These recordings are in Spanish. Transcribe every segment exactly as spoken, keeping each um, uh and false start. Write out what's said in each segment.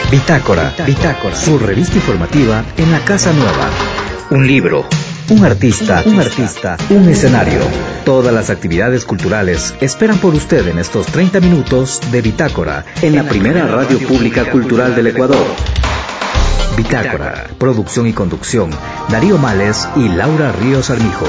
Bitácora, Bitácora, su revista informativa en la Casa Nueva. Un libro, un artista, un artista, un escenario. Todas las actividades culturales esperan por usted en estos treinta minutos de Bitácora, en la primera radio pública cultural del Ecuador. Bitácora, producción y conducción, Darío Males y Laura Ríos Armijos.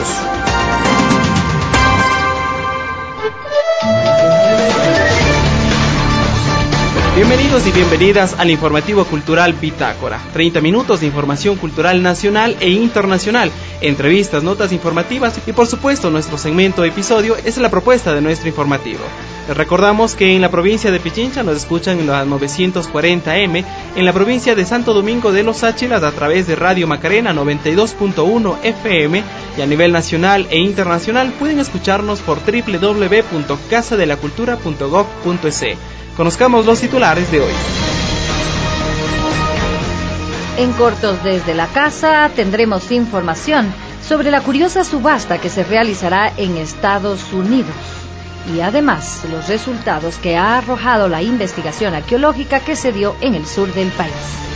Bienvenidos y bienvenidas al informativo cultural Bitácora. treinta minutos de información cultural nacional e internacional, entrevistas, notas informativas y por supuesto nuestro segmento episodio es la propuesta de nuestro informativo. Les recordamos que en la provincia de Pichincha nos escuchan en la novecientos cuarenta eme, en la provincia de Santo Domingo de los Áchilas a través de Radio Macarena noventa y dos punto uno efe eme y a nivel nacional e internacional pueden escucharnos por doble u doble u doble u punto casa de la cultura punto gob punto es. Conozcamos los titulares de hoy. En Cortos desde la Casa tendremos información sobre la curiosa subasta que se realizará en Estados Unidos y además los resultados que ha arrojado la investigación arqueológica que se dio en el sur del país.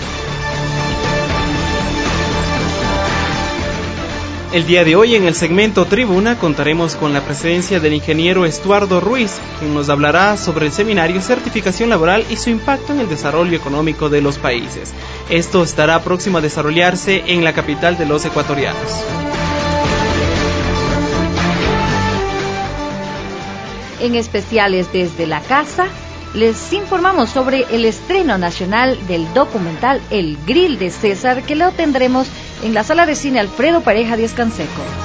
El día de hoy en el segmento Tribuna contaremos con la presencia del ingeniero Estuardo Ruiz, quien nos hablará sobre el seminario Certificación Laboral y su impacto en el desarrollo económico de los países. Esto estará próximo a desarrollarse en la capital de los ecuatorianos. En especiales desde la casa, les informamos sobre el estreno nacional del documental El Grill de César, que lo tendremos en la sala de cine Alfredo Pareja Díaz Canseco.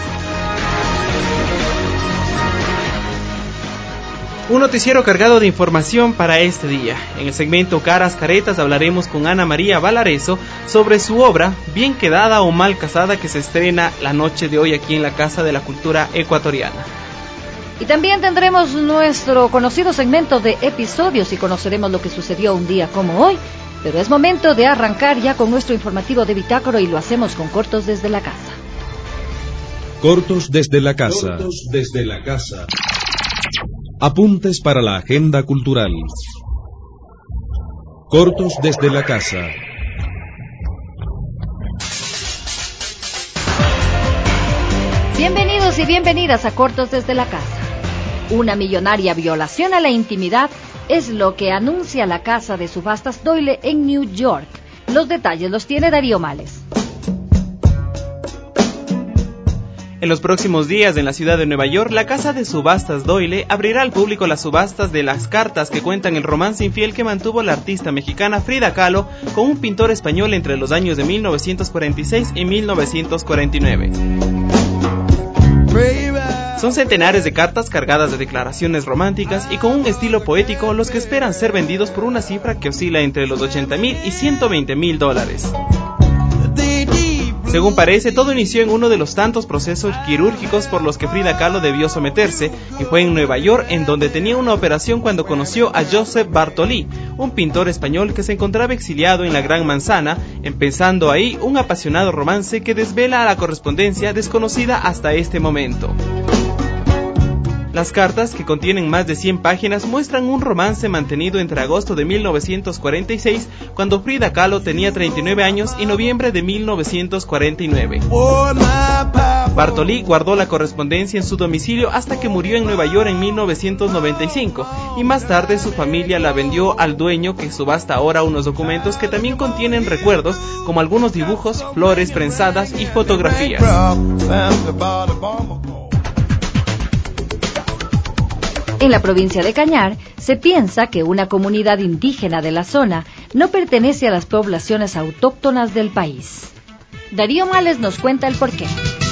Un noticiero cargado de información para este día. En el segmento Caras Caretas hablaremos con Ana María Valareso sobre su obra Bien Quedada o Mal Casada, que se estrena la noche de hoy aquí en la Casa de la Cultura Ecuatoriana. Y también tendremos nuestro conocido segmento de episodios y conoceremos lo que sucedió un día como hoy. Pero es momento de arrancar ya con nuestro informativo de Bitácora y lo hacemos con Cortos desde la Casa. Cortos desde la Casa. Cortos desde la Casa. Apuntes para la agenda cultural. Cortos desde la Casa. Bienvenidos y bienvenidas a Cortos desde la Casa. Una millonaria violación a la intimidad es lo que anuncia la casa de subastas Doyle en New York. Los detalles los tiene Darío Males. En los próximos días en la ciudad de Nueva York, la casa de subastas Doyle abrirá al público las subastas de las cartas que cuentan el romance infiel que mantuvo la artista mexicana Frida Kahlo con un pintor español entre los años de mil novecientos cuarenta y seis y mil novecientos cuarenta y nueve. Son centenares de cartas cargadas de declaraciones románticas y con un estilo poético los que esperan ser vendidos por una cifra que oscila entre los ochenta mil y ciento veinte mil dólares. Según parece, todo inició en uno de los tantos procesos quirúrgicos por los que Frida Kahlo debió someterse, y fue en Nueva York en donde tenía una operación cuando conoció a Josep Bartolí, un pintor español que se encontraba exiliado en la Gran Manzana, empezando ahí un apasionado romance que desvela la correspondencia desconocida hasta este momento. Las cartas, que contienen más de cien páginas, muestran un romance mantenido entre agosto de mil novecientos cuarenta y seis, cuando Frida Kahlo tenía treinta y nueve años, y noviembre de mil novecientos cuarenta y nueve. Bartolí guardó la correspondencia en su domicilio hasta que murió en Nueva York en mil novecientos noventa y cinco, y más tarde su familia la vendió al dueño, que subasta ahora unos documentos que también contienen recuerdos, como algunos dibujos, flores prensadas y fotografías. En la provincia de Cañar, se piensa que una comunidad indígena de la zona no pertenece a las poblaciones autóctonas del país. Darío Males nos cuenta el porqué.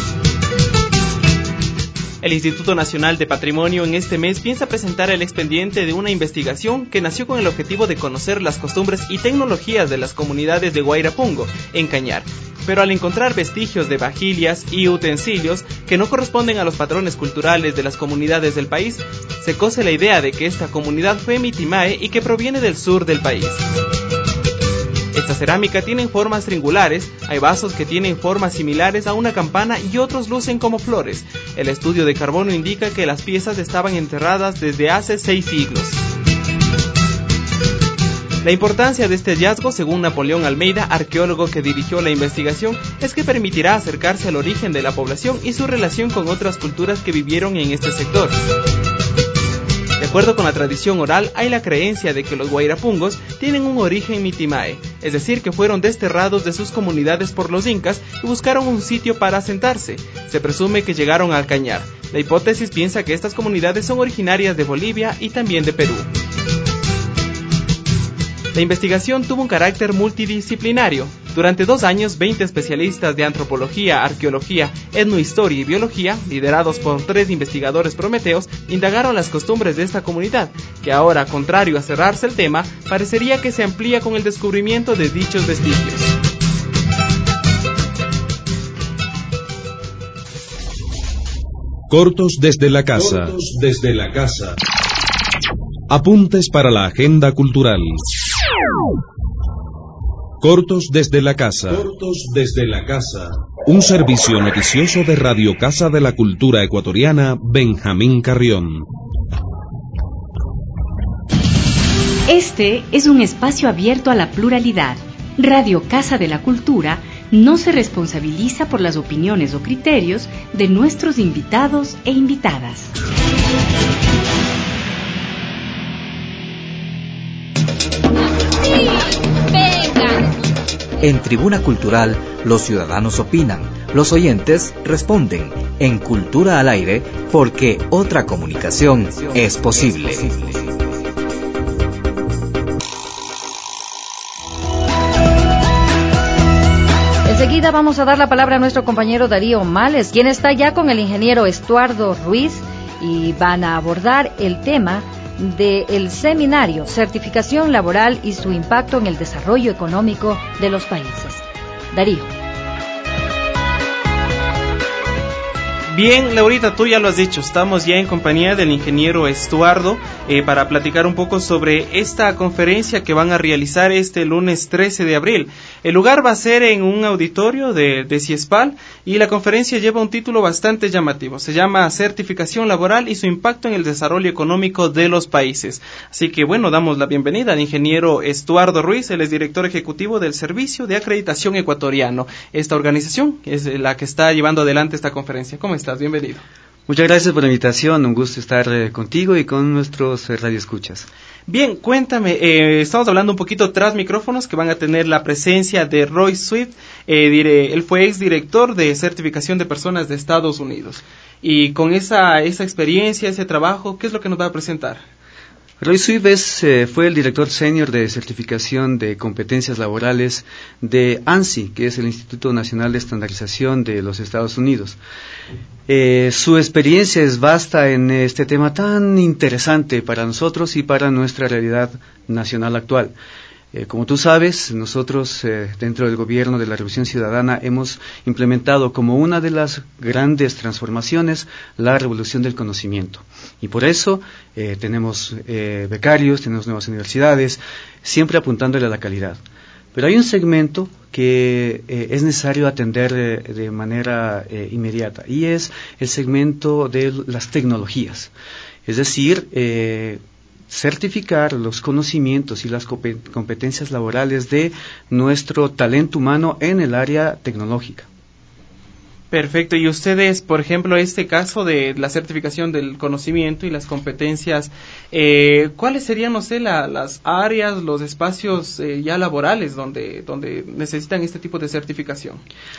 El Instituto Nacional de Patrimonio en este mes piensa presentar el expediente de una investigación que nació con el objetivo de conocer las costumbres y tecnologías de las comunidades de Guairapungo, en Cañar. Pero al encontrar vestigios de vajillas y utensilios que no corresponden a los patrones culturales de las comunidades del país, se cose la idea de que esta comunidad fue Mitimae y que proviene del sur del país. Esta cerámica tiene formas triangulares, hay vasos que tienen formas similares a una campana y otros lucen como flores. El estudio de carbono indica que las piezas estaban enterradas desde hace seis siglos. La importancia de este hallazgo, según Napoleón Almeida, arqueólogo que dirigió la investigación, es que permitirá acercarse al origen de la población y su relación con otras culturas que vivieron en este sector. De acuerdo con la tradición oral, hay la creencia de que los guairapungos tienen un origen mitimae, es decir, que fueron desterrados de sus comunidades por los incas y buscaron un sitio para asentarse. Se presume que llegaron al Cañar. La hipótesis piensa que estas comunidades son originarias de Bolivia y también de Perú. La investigación tuvo un carácter multidisciplinario. Durante dos años, veinte especialistas de antropología, arqueología, etnohistoria y biología, liderados por tres investigadores prometeos, indagaron las costumbres de esta comunidad, que ahora, contrario a cerrarse el tema, parecería que se amplía con el descubrimiento de dichos vestigios. Cortos desde la casa. Cortos desde la casa. Apuntes para la agenda cultural. Cortos desde la casa. Cortos desde la casa. Un servicio noticioso de Radio Casa de la Cultura Ecuatoriana, Benjamín Carrión. Este es un espacio abierto a la pluralidad. Radio Casa de la Cultura no se responsabiliza por las opiniones o criterios de nuestros invitados e invitadas. En Tribuna Cultural, los ciudadanos opinan, los oyentes responden. En Cultura al Aire, porque otra comunicación es posible. Enseguida vamos a dar la palabra a nuestro compañero Darío Males, quien está ya con el ingeniero Estuardo Ruiz, y van a abordar el tema del seminario Certificación Laboral y su impacto en el desarrollo económico de los países. Darío. Bien, Laurita, tú ya lo has dicho, estamos ya en compañía del ingeniero Estuardo eh, para platicar un poco sobre esta conferencia que van a realizar este lunes trece de abril. El lugar va a ser en un auditorio de, de CIESPAL y la conferencia lleva un título bastante llamativo. Se llama Certificación Laboral y su impacto en el desarrollo económico de los países. Así que bueno, damos la bienvenida al ingeniero Estuardo Ruiz, él es director ejecutivo del Servicio de Acreditación Ecuatoriano. Esta organización es la que está llevando adelante esta conferencia. ¿Cómo estás? Bienvenido. Muchas gracias por la invitación, un gusto estar eh, contigo y con nuestros eh, radioescuchas. Bien, cuéntame, eh, estamos hablando un poquito tras micrófonos que van a tener la presencia de Roy Swift, eh, dire, él fue exdirector de certificación de personas de Estados Unidos, y con esa, esa experiencia, ese trabajo, ¿qué es lo que nos va a presentar? Roy Swift es, eh, fue el director senior de certificación de competencias laborales de ANSI, que es el Instituto Nacional de Estandarización de los Estados Unidos. Eh, su experiencia es vasta en este tema tan interesante para nosotros y para nuestra realidad nacional actual. Eh, como tú sabes, nosotros eh, dentro del gobierno de la Revolución Ciudadana hemos implementado como una de las grandes transformaciones la revolución del conocimiento. Y por eso eh, tenemos eh, becarios, tenemos nuevas universidades, siempre apuntándole a la calidad. Pero hay un segmento que eh, es necesario atender eh, de manera eh, inmediata, y es el segmento de las tecnologías. Es decir, eh, certificar los conocimientos y las competencias laborales de nuestro talento humano en el área tecnológica. Perfecto, y ustedes, por ejemplo, este caso de la certificación del conocimiento y las competencias, eh, ¿cuáles serían, no sé, la, las áreas, los espacios eh, ya laborales donde, donde necesitan este tipo de certificación?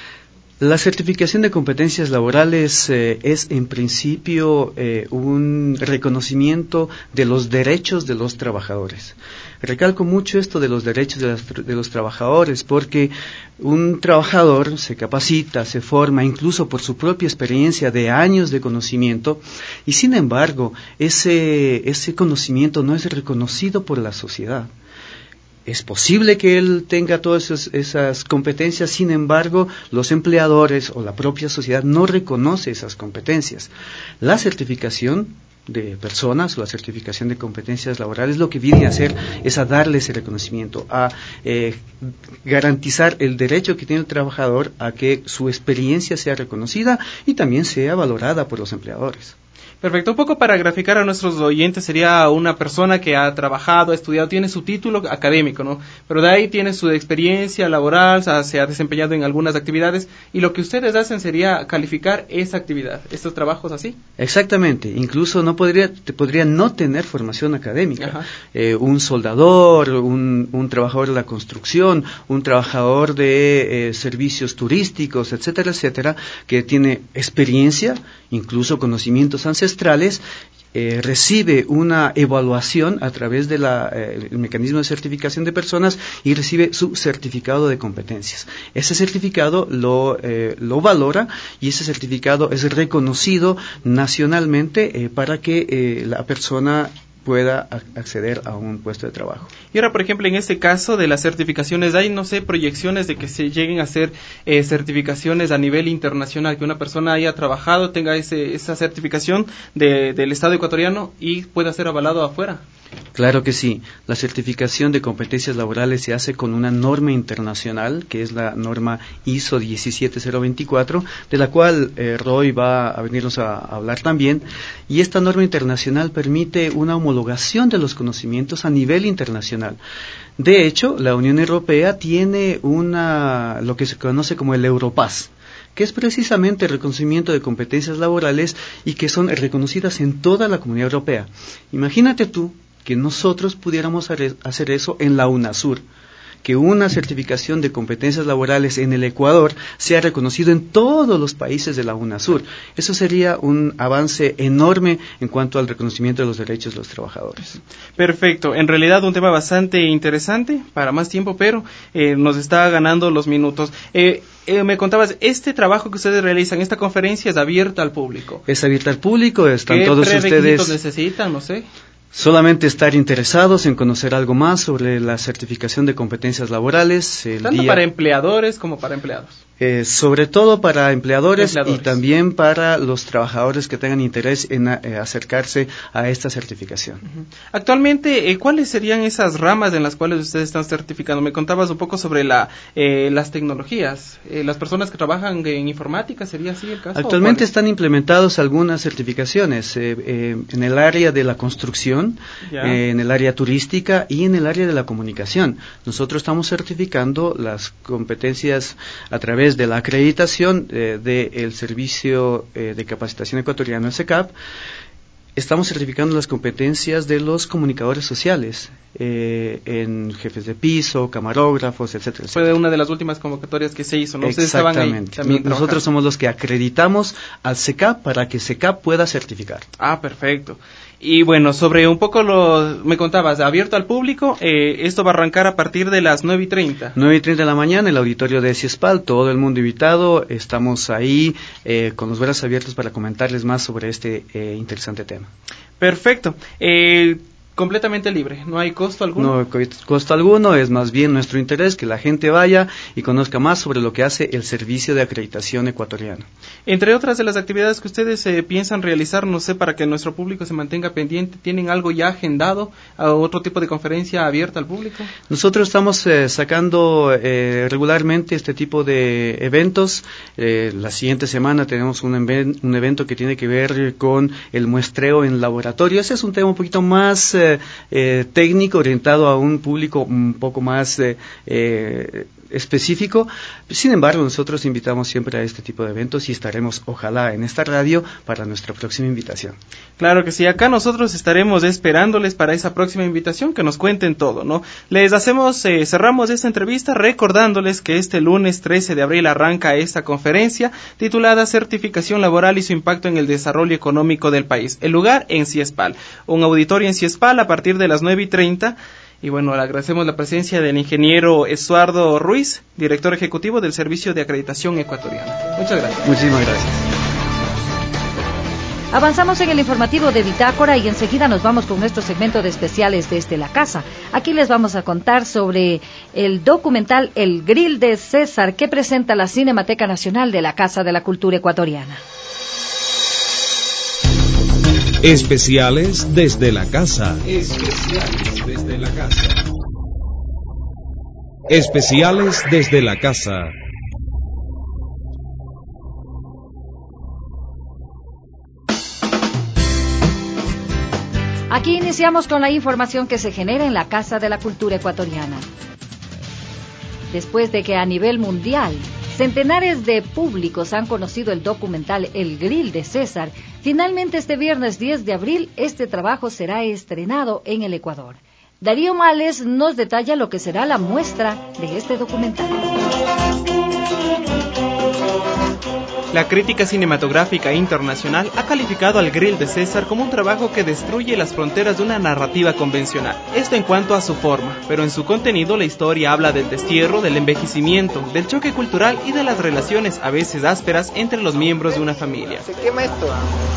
La certificación de competencias laborales eh, es en principio eh, un reconocimiento de los derechos de los trabajadores. Recalco mucho esto de los derechos de, las, de los trabajadores, porque un trabajador se capacita, se forma, incluso por su propia experiencia de años de conocimiento, y sin embargo ese, ese conocimiento no es reconocido por la sociedad. Es posible que él tenga todas esas, esas competencias, sin embargo, los empleadores o la propia sociedad no reconoce esas competencias. La certificación de personas o la certificación de competencias laborales lo que viene a hacer es a darle ese reconocimiento, a eh, garantizar el derecho que tiene el trabajador a que su experiencia sea reconocida y también sea valorada por los empleadores. Perfecto, un poco para graficar a nuestros oyentes, sería una persona que ha trabajado, ha estudiado, tiene su título académico, ¿no? Pero de ahí tiene su experiencia laboral, o sea, se ha desempeñado en algunas actividades, y lo que ustedes hacen sería calificar esa actividad, estos trabajos así. Exactamente, incluso no podría, te podría no tener formación académica. Eh, un soldador, un, un trabajador de la construcción, un trabajador de eh, servicios turísticos, etcétera, etcétera, que tiene experiencia, incluso conocimientos ancestrales, Eh, recibe una evaluación a través del eh, mecanismo de certificación de personas y recibe su certificado de competencias. Ese certificado lo, eh, lo valora y ese certificado es reconocido nacionalmente eh, para que eh, la persona pueda acceder a un puesto de trabajo. Y ahora, por ejemplo, en este caso de las certificaciones, ¿hay, no sé, proyecciones de que se lleguen a hacer eh, certificaciones a nivel internacional, que una persona haya trabajado, tenga ese, esa certificación de, del Estado ecuatoriano y pueda ser avalado afuera? Claro que sí. La certificación de competencias laborales se hace con una norma internacional, que es la norma I S O diecisiete cero veinticuatro, de la cual eh, Roy va a venirnos a, a hablar también. Y esta norma internacional permite una homologación de los conocimientos a nivel internacional. De hecho, la Unión Europea tiene una, lo que se conoce como el Europass, que es precisamente el reconocimiento de competencias laborales y que son reconocidas en toda la Comunidad Europea. Imagínate tú que nosotros pudiéramos hacer eso en la UNASUR, que una certificación de competencias laborales en el Ecuador sea reconocido en todos los países de la UNASUR. Eso sería un avance enorme en cuanto al reconocimiento de los derechos de los trabajadores. Perfecto, en realidad un tema bastante interesante, para más tiempo, pero eh, nos está ganando los minutos. Eh, eh, me contabas, este trabajo que ustedes realizan, esta conferencia es abierta al público. Es abierta al público, están todos ustedes. ¿Qué requisitos necesitan? No sé. Solamente estar interesados en conocer algo más sobre la certificación de competencias laborales. El Tanto día, para empleadores como para empleados. Eh, sobre todo para empleadores, empleadores y también para los trabajadores que tengan interés en eh, acercarse a esta certificación. Uh-huh. Actualmente, eh, ¿cuáles serían esas ramas en las cuales ustedes están certificando? Me contabas un poco sobre la, eh, las tecnologías. Eh, ¿Las personas que trabajan en informática sería así el caso? Actualmente están implementados algunas certificaciones eh, eh, en el área de la construcción, eh, en el área turística y en el área de la comunicación. Nosotros estamos certificando las competencias a través de la acreditación eh, del Servicio eh, de Capacitación Ecuatoriano, el SECAP. Estamos certificando las competencias de los comunicadores sociales, eh, en jefes de piso, camarógrafos, etcétera, etcétera. Fue una de las últimas convocatorias que se hizo, ¿no? Ustedes Exactamente. Estaban ahí Nosotros somos los que acreditamos al SECAP para que SECAP pueda certificar. Ah, perfecto. Y bueno, sobre un poco lo, me contabas, abierto al público, eh, esto va a arrancar a partir de las nueve y treinta. nueve y treinta de la mañana, el auditorio de CIESPAL, todo el mundo invitado, estamos ahí eh, con los brazos abiertos para comentarles más sobre este eh, interesante tema. Perfecto. Eh, completamente libre, no hay costo alguno. No hay costo alguno, es más bien nuestro interés que la gente vaya y conozca más sobre lo que hace el Servicio de Acreditación Ecuatoriano. Entre otras de las actividades que ustedes eh, piensan realizar, no sé, para que nuestro público se mantenga pendiente, ¿tienen algo ya agendado, a otro tipo de conferencia abierta al público? Nosotros estamos eh, sacando eh, regularmente este tipo de eventos. Eh, la siguiente semana tenemos un, even- un evento que tiene que ver con el muestreo en laboratorio. Ese es un tema un poquito más eh, Eh, técnico, orientado a un público un poco más eh, eh, específico. Sin embargo, nosotros invitamos siempre a este tipo de eventos y estaremos, ojalá, en esta radio para nuestra próxima invitación. Claro que sí, acá nosotros estaremos esperándoles para esa próxima invitación, que nos cuenten todo, ¿no? Les hacemos, eh, cerramos esta entrevista recordándoles que este lunes trece de abril arranca esta conferencia titulada Certificación Laboral y su impacto en el desarrollo económico del país. El lugar en CIESPAL, un auditorio en CIESPAL a partir de las nueve y treinta. Y bueno, le agradecemos la presencia del ingeniero Estuardo Ruiz, director ejecutivo del Servicio de Acreditación Ecuatoriana. Muchas gracias. Muchísimas gracias. Avanzamos en el informativo de Bitácora y enseguida nos vamos con nuestro segmento de especiales desde la casa. Aquí les vamos a contar sobre el documental El Grill de César, que presenta la Cinemateca Nacional de la Casa de la Cultura Ecuatoriana. Especiales desde la casa. Especiales desde la casa. Especiales desde la casa. Aquí iniciamos con la información que se genera en la Casa de la Cultura Ecuatoriana. Después de que a nivel mundial centenares de públicos han conocido el documental El Grill de César, finalmente este viernes diez de abril este trabajo será estrenado en el Ecuador. Darío Males nos detalla lo que será la muestra de este documental. La crítica cinematográfica internacional ha calificado al Grill de César como un trabajo que destruye las fronteras de una narrativa convencional. Esto en cuanto a su forma, pero en su contenido la historia habla del destierro, del envejecimiento, del choque cultural y de las relaciones a veces ásperas entre los miembros de una familia. ¿Se quema esto?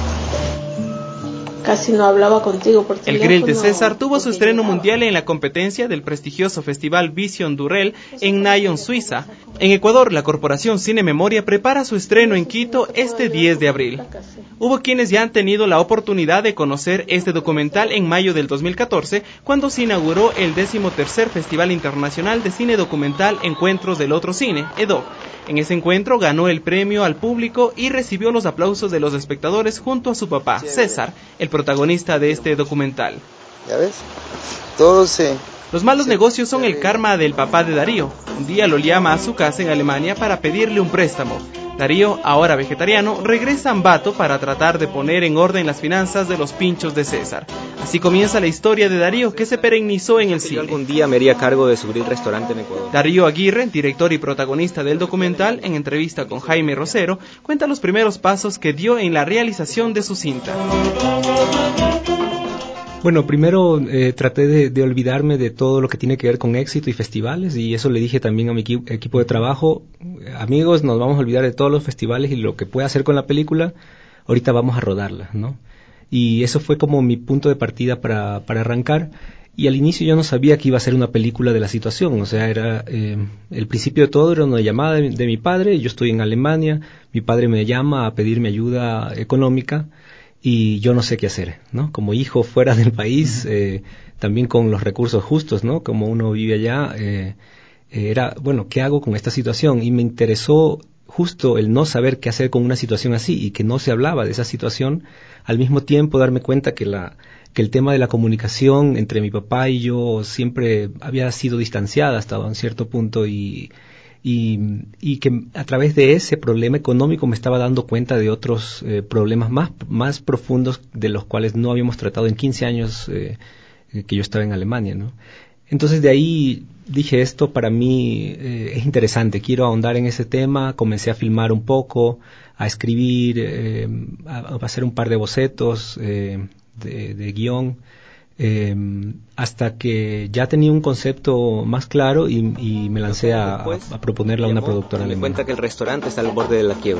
Casi no hablaba contigo por teléfono. El Grill de César tuvo su estreno mundial en la competencia del prestigioso festival Vision Durrell en Nyon, Suiza. En Ecuador, la Corporación Cine Memoria prepara su estreno en Quito este diez de abril. Hubo quienes ya han tenido la oportunidad de conocer este documental en mayo del dos mil catorce, cuando se inauguró el decimotercer Festival Internacional de Cine Documental Encuentros del Otro Cine, E D O. En ese encuentro ganó el premio al público y recibió los aplausos de los espectadores junto a su papá, César, el protagonista de este documental. ¿Ya ves? Todo se... Los malos negocios son el karma del papá de Darío. Un día lo llama a su casa en Alemania para pedirle un préstamo. Darío, ahora vegetariano, regresa a Ambato para tratar de poner en orden las finanzas de los pinchos de César. Así comienza la historia de Darío, que se perennizó en el cine. Yo algún día me haría cargo de su grill restaurante en Ecuador. Darío Aguirre, director y protagonista del documental, en entrevista con Jaime Rosero, cuenta los primeros pasos que dio en la realización de su cinta. Bueno, primero eh, traté de, de olvidarme de todo lo que tiene que ver con éxito y festivales, y eso le dije también a mi equi- equipo de trabajo: amigos, nos vamos a olvidar de todos los festivales y lo que pueda hacer con la película, ahorita vamos a rodarla, ¿no? Y eso fue como mi punto de partida para, para arrancar, y al inicio yo no sabía que iba a ser una película de la situación, o sea, era eh, el principio de todo era una llamada de, de mi padre. Yo estoy en Alemania, mi padre me llama a pedirme ayuda económica, y yo no sé qué hacer, ¿no? Como hijo fuera del país, eh, también con los recursos justos, ¿no? Como uno vive allá, eh, era, bueno, ¿qué hago con esta situación? Y me interesó justo el no saber qué hacer con una situación así, y que no se hablaba de esa situación. Al mismo tiempo darme cuenta que la que el tema de la comunicación entre mi papá y yo siempre había sido distanciada hasta un cierto punto, y Y, y que a través de ese problema económico me estaba dando cuenta de otros eh, problemas más, más profundos, de los cuales no habíamos tratado en quince años eh, que yo estaba en Alemania, ¿no? Entonces de ahí dije, esto para mí eh, es interesante, quiero ahondar en ese tema. Comencé a filmar un poco, a escribir, eh, a, a hacer un par de bocetos eh, de, de guión. Eh, hasta que ya tenía un concepto más claro, y, y me lancé a, a, a proponerle a una productora alemana. Me cuenta que el restaurante está al borde de la quiebra.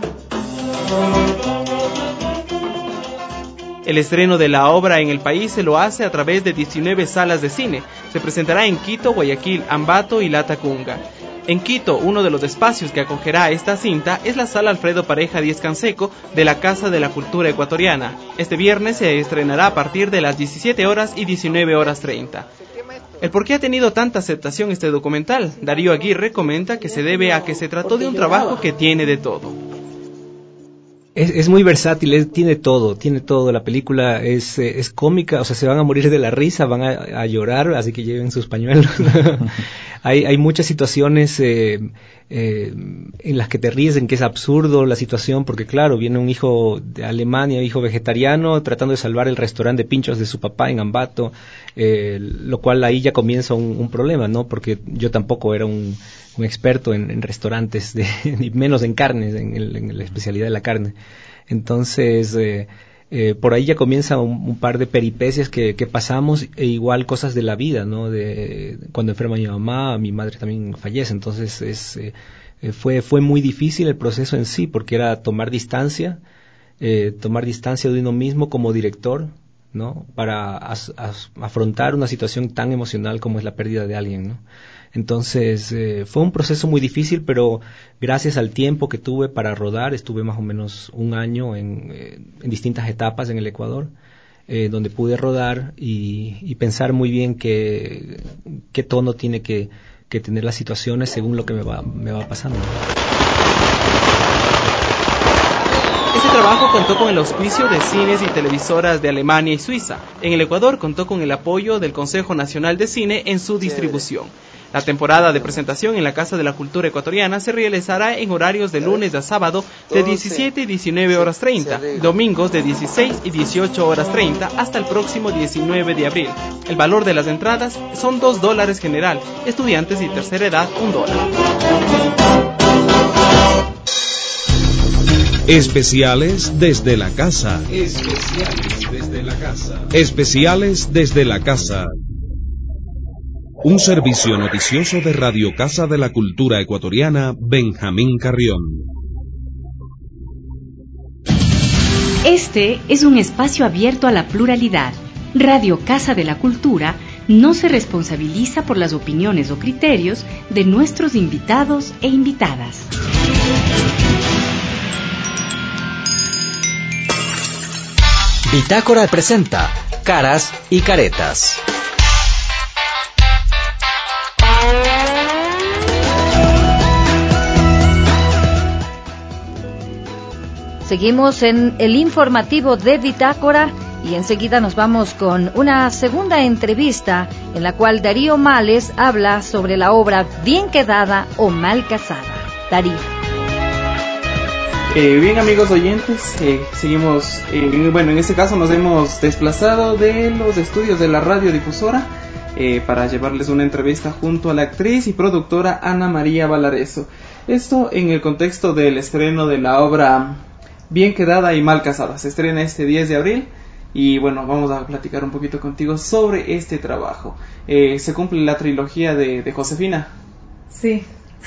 El estreno de la obra en el país se lo hace a través de diecinueve salas de cine. Se presentará en Quito, Guayaquil, Ambato y Latacunga. En Quito, uno de los espacios que acogerá esta cinta es la Sala Alfredo Pareja Díez Canseco de la Casa de la Cultura Ecuatoriana. Este viernes se estrenará a partir de las diecisiete horas y diecinueve horas treinta. ¿El por qué ha tenido tanta aceptación este documental? Darío Aguirre comenta que se debe a que se trató de un trabajo que tiene de todo. Es, es muy versátil, es, tiene todo, tiene todo. La película es, eh, es cómica, o sea, se van a morir de la risa, van a, a llorar, así que lleven sus pañuelos. hay, hay muchas situaciones eh, eh, en las que te ríes, en que es absurdo la situación, porque claro, viene un hijo de Alemania, hijo vegetariano, tratando de salvar el restaurante de pinchos de su papá en Ambato, eh, lo cual ahí ya comienza un, un problema, ¿no? Porque yo tampoco era un, un experto en, en restaurantes, de, ni menos en carnes, en, el, en la especialidad de la carne. Entonces, eh, eh, por ahí ya comienza un, un par de peripecias que, que pasamos, e igual cosas de la vida, ¿no? De cuando enferma mi mamá, mi madre también fallece. Entonces, es, eh, fue, fue muy difícil el proceso en sí, porque era tomar distancia, eh, tomar distancia de uno mismo como director, ¿no? Para as, as, afrontar una situación tan emocional como es la pérdida de alguien, ¿no? Entonces eh, fue un proceso muy difícil, pero gracias al tiempo que tuve para rodar, estuve más o menos un año en, eh, en distintas etapas en el Ecuador, eh, donde pude rodar y, y pensar muy bien qué, qué tono tiene que, que tener las situaciones según lo que me va, me va pasando. Este trabajo contó con el auspicio de cines y televisoras de Alemania y Suiza. En el Ecuador contó con el apoyo del Consejo Nacional de Cine en su distribución. La temporada de presentación en la Casa de la Cultura Ecuatoriana se realizará en horarios de lunes a sábado de diecisiete y diecinueve horas treinta, domingos de dieciséis y dieciocho horas treinta hasta el próximo diecinueve de abril. El valor de las entradas son dos dólares general, estudiantes y tercera edad un dólar. Especiales desde la casa. Especiales desde la casa. Especiales desde la casa. Un servicio noticioso de Radio Casa de la Cultura Ecuatoriana, Benjamín Carrión. Este es un espacio abierto a la pluralidad. Radio Casa de la Cultura no se responsabiliza por las opiniones o criterios de nuestros invitados e invitadas. Bitácora presenta Caras y Caretas. Seguimos en el informativo de Bitácora y enseguida nos vamos con una segunda entrevista en la cual Darío Males habla sobre la obra Bien Quedada o Mal Casada. Darío. Eh, bien, amigos oyentes, eh, seguimos, eh, bueno, en este caso nos hemos desplazado de los estudios de la radiodifusora eh, para llevarles una entrevista junto a la actriz y productora Ana María Valareso. Esto en el contexto del estreno de la obra Bien Quedada y Mal Casada. Se estrena este diez de abril y bueno, vamos a platicar un poquito contigo sobre este trabajo. Eh, se cumple la trilogía de, de Josefina. Sí,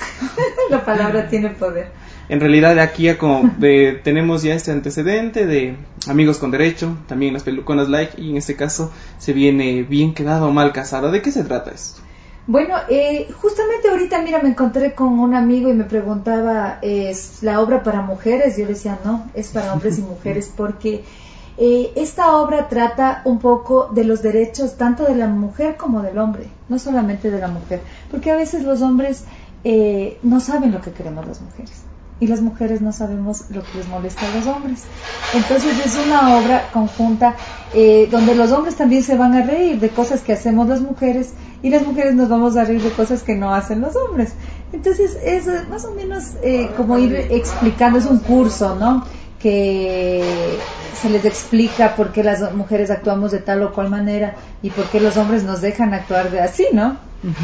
la palabra tiene poder. En realidad aquí ya como de, tenemos ya este antecedente de Amigos con Derecho, también Las Peluconas Like, y en este caso se viene Bien Quedada o Mal Casada. ¿De qué se trata esto? Bueno, eh, justamente ahorita, mira, me encontré con un amigo y me preguntaba, ¿es la obra para mujeres? Yo decía, no, es para hombres y mujeres, porque eh, esta obra trata un poco de los derechos tanto de la mujer como del hombre, no solamente de la mujer, porque a veces los hombres eh, no saben lo que queremos las mujeres. Y las mujeres no sabemos lo que les molesta a los hombres. Entonces es una obra conjunta eh, donde los hombres también se van a reír de cosas que hacemos las mujeres y las mujeres nos vamos a reír de cosas que no hacen los hombres. Entonces es más o menos eh, como ir explicando, es un curso, ¿no? Que se les explica por qué las mujeres actuamos de tal o cual manera y por qué los hombres nos dejan actuar de así, ¿no?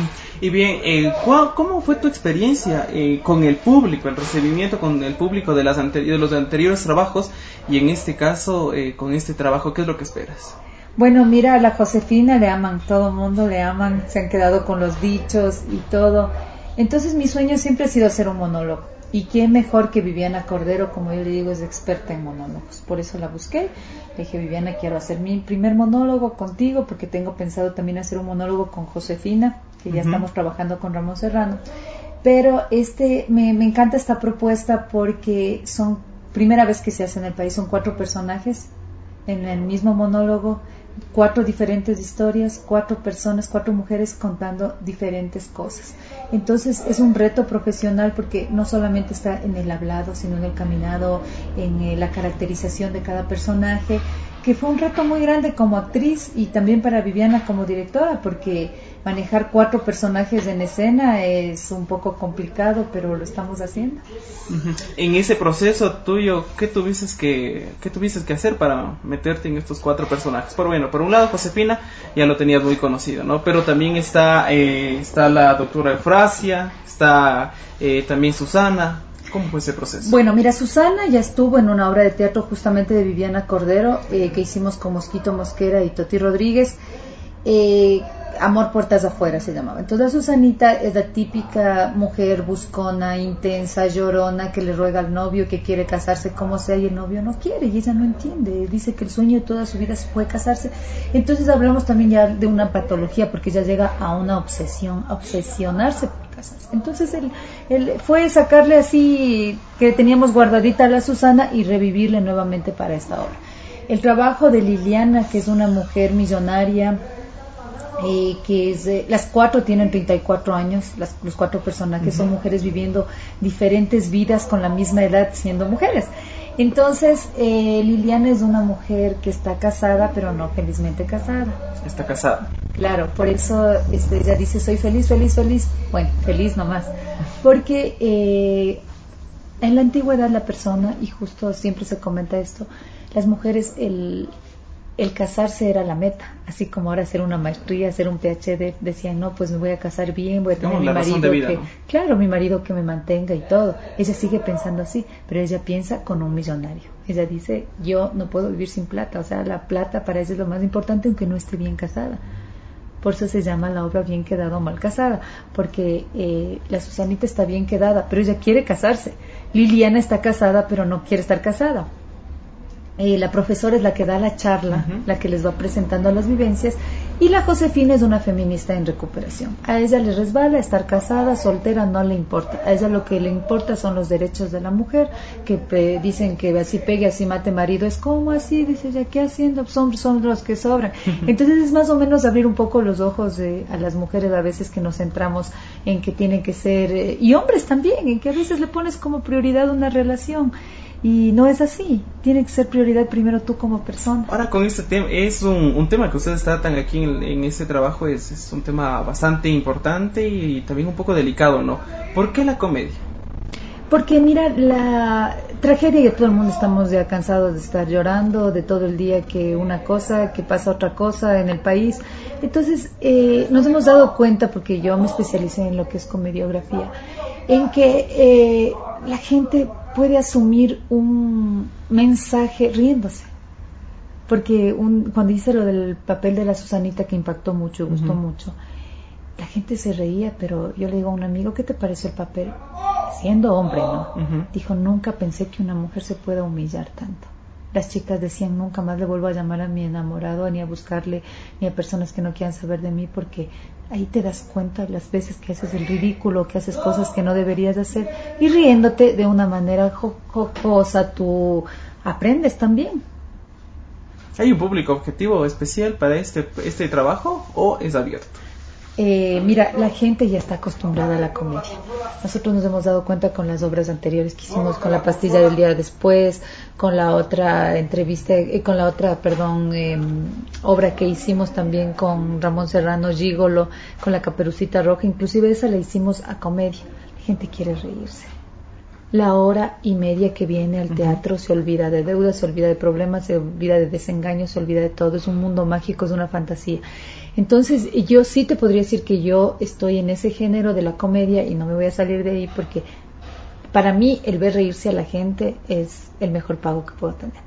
Y bien, eh, ¿cómo fue tu experiencia eh, con el público, el recibimiento con el público de, las anteri- de los anteriores trabajos y en este caso eh, con este trabajo? ¿Qué es lo que esperas? Bueno, mira, a la Josefina le aman, todo el mundo le aman, se han quedado con los dichos y todo. Entonces mi sueño siempre ha sido hacer un monólogo. Y quién mejor que Viviana Cordero, como yo le digo, es experta en monólogos. Por eso la busqué. Le dije, Viviana, quiero hacer mi primer monólogo contigo, porque tengo pensado también hacer un monólogo con Josefina, que ya uh-huh. estamos trabajando con Ramón Serrano. Pero este me, me encanta esta propuesta porque son primera vez que se hace en el país, son cuatro personajes en el mismo monólogo, cuatro diferentes historias, cuatro personas, cuatro mujeres contando diferentes cosas. Entonces es un reto profesional porque no solamente está en el hablado, sino en el caminado, en eh, la caracterización de cada personaje, que fue un reto muy grande como actriz y también para Viviana como directora, porque manejar cuatro personajes en escena es un poco complicado, pero lo estamos haciendo. Uh-huh. En ese proceso tuyo, ¿qué tuviste que, qué tuviste que hacer para meterte en estos cuatro personajes? Por bueno, por un lado Josefina ya lo tenías muy conocido, ¿no? Pero también está eh, está la doctora Eufrasia, está eh, también Susana. ¿Cómo fue ese proceso? Bueno, mira, Susana ya estuvo en una obra de teatro justamente de Viviana Cordero, eh, que hicimos con Mosquito Mosquera y Toti Rodríguez. Eh, Amor Puertas Afuera se llamaba. Entonces la Susanita es la típica mujer buscona, intensa, llorona, que le ruega al novio que quiere casarse como sea y el novio no quiere y ella no entiende, dice que el sueño de toda su vida fue casarse. Entonces hablamos también ya de una patología porque ya llega a una obsesión, a obsesionarse por casarse. Entonces él, él fue sacarle así que teníamos guardadita a la Susana y revivirle nuevamente para esta obra. El trabajo de Liliana, que es una mujer millonaria, Eh, que es, eh, las cuatro tienen treinta y cuatro años, las, los cuatro personajes uh-huh. son mujeres viviendo diferentes vidas con la misma edad siendo mujeres. Entonces, eh, Liliana es una mujer que está casada, pero no felizmente casada. Está casada. Claro, por eso este, ella dice, soy feliz, feliz, feliz. Bueno, feliz nomás. Porque eh, en la antigüedad la persona, y justo siempre se comenta esto, las mujeres, el, el casarse era la meta. Así como ahora hacer una maestría, hacer un P H D, decían, no, pues me voy a casar bien, voy a tener no, mi la marido razón de vida, que... ¿no? Claro, mi marido que me mantenga y todo. Ella sigue pensando así, pero ella piensa con un millonario. Ella dice, yo no puedo vivir sin plata. O sea, la plata para ella es lo más importante, aunque no esté bien casada. Por eso se llama la obra Bien quedada o mal casada, porque eh, la Susanita está bien quedada, pero ella quiere casarse. Liliana está casada, pero no quiere estar casada. Eh, la profesora es la que da la charla, uh-huh. la que les va presentando las vivencias, y la Josefina es una feminista en recuperación. A ella le resbala estar casada, soltera, no le importa. A ella lo que le importa son los derechos de la mujer, que pe- dicen que así pegue, así mate marido. Es como así, dice ella, ¿qué haciendo? Son, son los que sobran. Uh-huh. Entonces es más o menos abrir un poco los ojos de, a las mujeres a veces que nos centramos en que tienen que ser, eh, y hombres también, en que a veces le pones como prioridad una relación. Y no es así, tiene que ser prioridad primero tú como persona. Ahora con este tema, es un, un tema que ustedes tratan aquí en, en este trabajo, es, es un tema bastante importante y también un poco delicado, ¿no? ¿Por qué la comedia? Porque mira, la tragedia que todo el mundo estamos ya cansados de estar llorando, de todo el día que una cosa, que pasa otra cosa en el país. Entonces eh, nos hemos dado cuenta, porque yo me especialicé en lo que es comediografía, en que eh, la gente puede asumir un mensaje riéndose. Porque un, cuando hice lo del papel de la Susanita, que impactó mucho, gustó uh-huh. mucho, la gente se reía, pero yo le digo a un amigo, ¿qué te pareció el papel? Siendo hombre, ¿no? Uh-huh. Dijo, nunca pensé que una mujer se pueda humillar tanto. Las chicas decían, nunca más le vuelvo a llamar a mi enamorado, ni a buscarle, ni a personas que no quieran saber de mí, porque ahí te das cuenta las veces que haces el ridículo, que haces cosas que no deberías hacer, y riéndote de una manera jocosa, tú aprendes también. ¿Hay un público objetivo especial para este, este trabajo o es abierto? Eh, mira, la gente ya está acostumbrada a la comedia. Nosotros nos hemos dado cuenta con las obras anteriores que hicimos, con La pastilla del día después, con la otra entrevista, eh, con la otra, perdón, eh, obra que hicimos también con Ramón Serrano, Gigolo, con La Caperucita Roja, inclusive esa la hicimos a comedia. La gente quiere reírse. La hora y media que viene al teatro uh-huh. se olvida de deudas, se olvida de problemas, se olvida de desengaños, se olvida de todo. Es un mundo mágico, es una fantasía. Entonces yo sí te podría decir que yo estoy en ese género de la comedia y no me voy a salir de ahí, porque para mí el ver reírse a la gente es el mejor pago que puedo tener.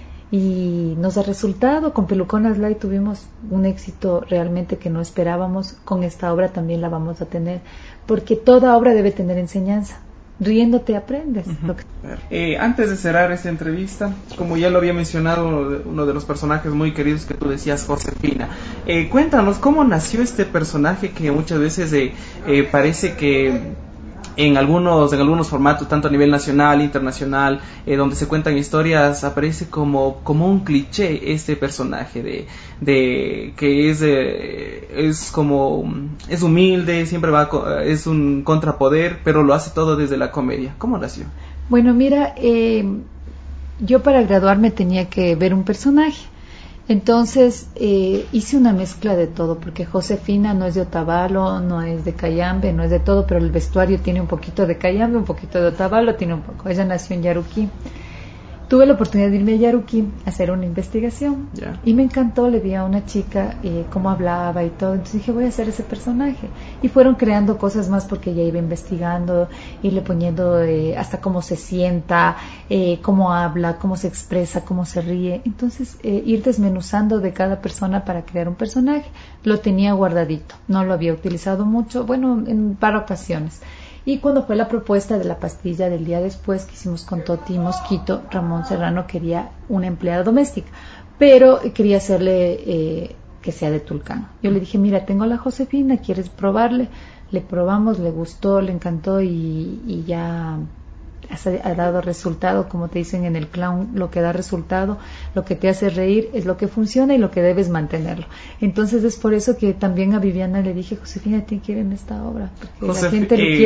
Y nos ha resultado. Con Peluconas Light tuvimos un éxito realmente que no esperábamos. Con esta obra también la vamos a tener, porque toda obra debe tener enseñanza. Riéndote aprendes. Uh-huh. Eh, antes de cerrar esta entrevista, como ya lo había mencionado uno de los personajes muy queridos que tú decías, Josefina, eh, cuéntanos cómo nació este personaje que muchas veces eh, eh, parece que en algunos en algunos formatos, tanto a nivel nacional, internacional, eh, donde se cuentan historias, aparece como como un cliché este personaje de de que es eh, es como es humilde, siempre va es un contrapoder, pero lo hace todo desde la comedia. ¿Cómo nació? Bueno, mira, eh, yo para graduarme tenía que ver un personaje. Entonces eh, hice una mezcla de todo, porque Josefina no es de Otavalo, no es de Cayambe, no es de todo, pero el vestuario tiene un poquito de Cayambe, un poquito de Otavalo, tiene un poco. Ella nació en Yaruquí. Tuve la oportunidad de irme a Yaruquí a hacer una investigación yeah. y me encantó, le vi a una chica eh, cómo hablaba y todo, entonces dije, voy a hacer ese personaje, y fueron creando cosas más porque ella iba investigando, irle poniendo eh, hasta cómo se sienta, eh, cómo habla, cómo se expresa, cómo se ríe, entonces eh, ir desmenuzando de cada persona para crear un personaje. Lo tenía guardadito, no lo había utilizado mucho, bueno, en par ocasiones. Y cuando fue la propuesta de La pastilla del día después, que hicimos con Toti y Mosquito, Ramón Serrano quería una empleada doméstica, pero quería hacerle eh, que sea de Tulcán. Yo le dije, mira, tengo a la Josefina, ¿quieres probarle? Le probamos, le gustó, le encantó y, y ya ha dado resultado. Como te dicen en el clown, lo que da resultado, lo que te hace reír es lo que funciona y lo que debes mantenerlo. Entonces es por eso que también a Viviana le dije, Josefina, te quiere en esta obra, porque Josef- la gente eh, le quiere.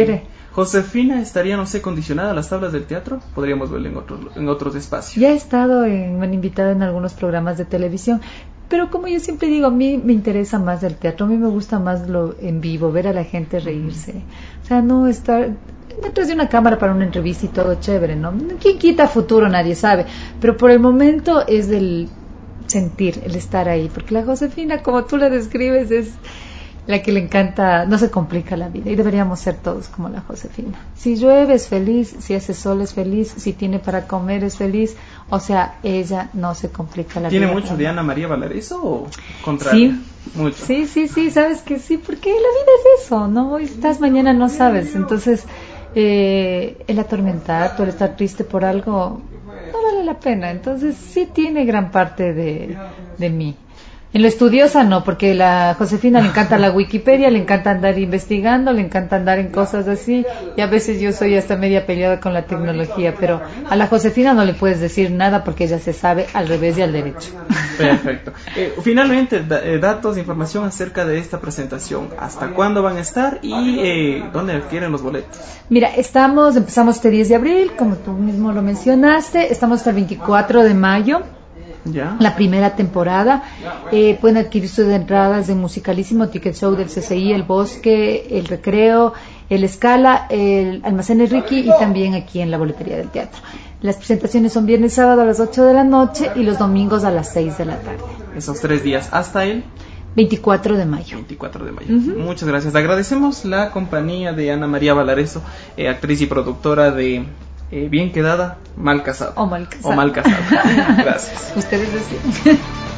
Josefina estaría, no sé, condicionada a las tablas del teatro. Podríamos verla en otros, en otros espacios. Ya he estado en, me han invitado en algunos programas de televisión, pero como yo siempre digo, a mí me interesa más el teatro, a mí me gusta más lo en vivo, ver a la gente reírse. O sea, no estar detrás de una cámara para una entrevista y todo chévere, ¿no? ¿Quién quita futuro? Nadie sabe. Pero por el momento es del sentir, el estar ahí, porque la Josefina, como tú la describes, es la que le encanta, no se complica la vida, y deberíamos ser todos como la Josefina. Si llueve es feliz, si hace sol es feliz, si tiene para comer es feliz, o sea, ella no se complica la ¿Tiene vida. ¿Tiene mucho de Ana María Valareso o contrario? Sí, mucho. Sí, sí, sí, sabes que sí, porque la vida es eso, ¿no? Hoy estás, mañana no sabes, entonces eh, el atormentarte, el estar triste por algo, no vale la pena, entonces sí tiene gran parte de, de mí. En lo estudiosa no, porque la Josefina le encanta la Wikipedia, le encanta andar investigando, le encanta andar en cosas así, y a veces yo soy hasta media peleada con la tecnología, pero a la Josefina no le puedes decir nada porque ella se sabe al revés y al derecho. Perfecto. Eh, finalmente, da, eh, datos, información acerca de esta presentación. ¿Hasta cuándo van a estar y eh, dónde adquieren los boletos? Mira, estamos, empezamos este diez de abril, como tú mismo lo mencionaste, estamos hasta el veinticuatro de mayo. ¿Ya? La primera temporada. Eh, pueden adquirir sus entradas en Musicalísimo, Ticket Show del C C I, El Bosque, El Recreo, El Escala, el Almacén Ricky y también aquí en la boletería del teatro. Las presentaciones son viernes y sábado a las ocho de la noche y los domingos a las seis de la tarde. Esos tres días hasta el veinticuatro de mayo. veinticuatro de mayo. Uh-huh. Muchas gracias. Agradecemos la compañía de Ana María Valareso, eh, actriz y productora de Eh, Bien Quedada, Mal Casada. O Mal Casada. O Mal Casada. Gracias. Ustedes deciden.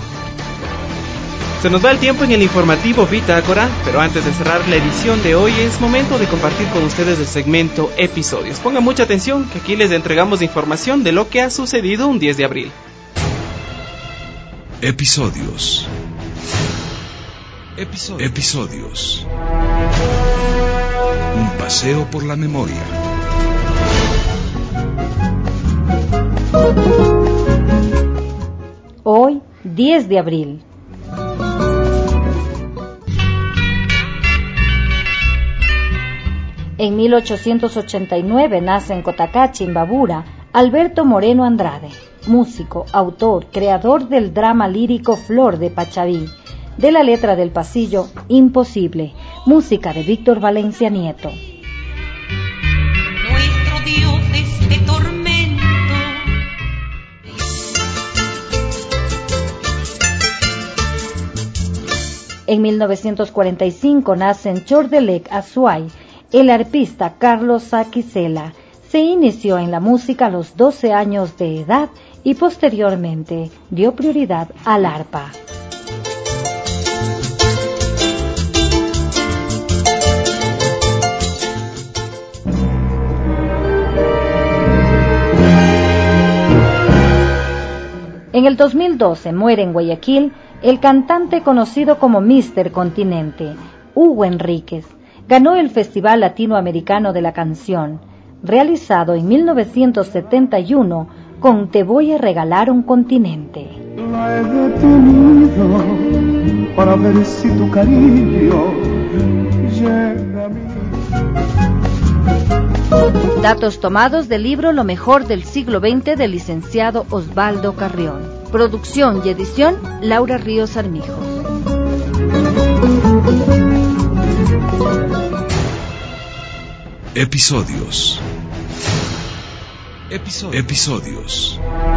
Se nos va el tiempo en el informativo Bitácora, pero antes de cerrar la edición de hoy es momento de compartir con ustedes el segmento Episodios. Pongan mucha atención que aquí les entregamos información de lo que ha sucedido un diez de abril. Episodios. Episodios. Episodios. Un paseo por la memoria. Hoy, diez de abril. En mil ochocientos ochenta y nueve nace en Cotacachi, Imbabura, Alberto Moreno Andrade, músico, autor, creador del drama lírico Flor de Pachaví, de la letra del pasillo Imposible, música de Víctor Valencia Nieto. Nuestro Dios de este tormento. En mil novecientos cuarenta y cinco nace en Chordelec, Azuay, el arpista Carlos Saquicela. Se inició en la música a los doce años de edad y posteriormente dio prioridad al arpa. En el dos mil doce muere en Guayaquil el cantante conocido como míster Continente, Hugo Enríquez. Ganó el Festival Latinoamericano de la Canción, realizado en mil novecientos setenta y uno con Te voy a regalar un continente. La he detenido para ver si tu cariño llega a mí. Datos tomados del libro Lo mejor del siglo veinte del licenciado Osvaldo Carrión. Producción y edición Laura Ríos Armijos. Episodios. Episodios. Episodios.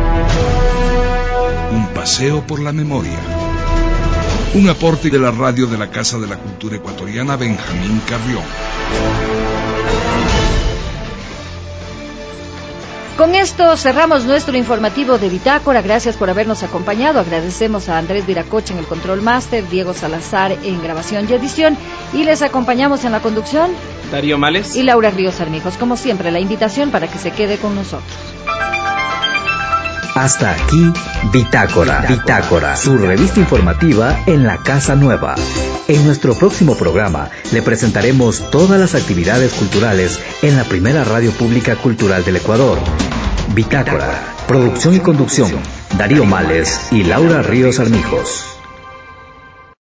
Un paseo por la memoria. Un aporte de la radio de la Casa de la Cultura Ecuatoriana Benjamín Carrión. Con esto cerramos nuestro informativo de Bitácora. Gracias por habernos acompañado. Agradecemos a Andrés Viracocha en el Control Master, Diego Salazar en grabación y edición. Y les acompañamos en la conducción Darío Males y Laura Ríos Armijos. Como siempre, la invitación para que se quede con nosotros. Hasta aquí, Bitácora. Bitácora, su revista informativa en la Casa Nueva. En nuestro próximo programa le presentaremos todas las actividades culturales en la primera radio pública cultural del Ecuador. Bitácora, producción y conducción, Darío Males y Laura Ríos Armijos.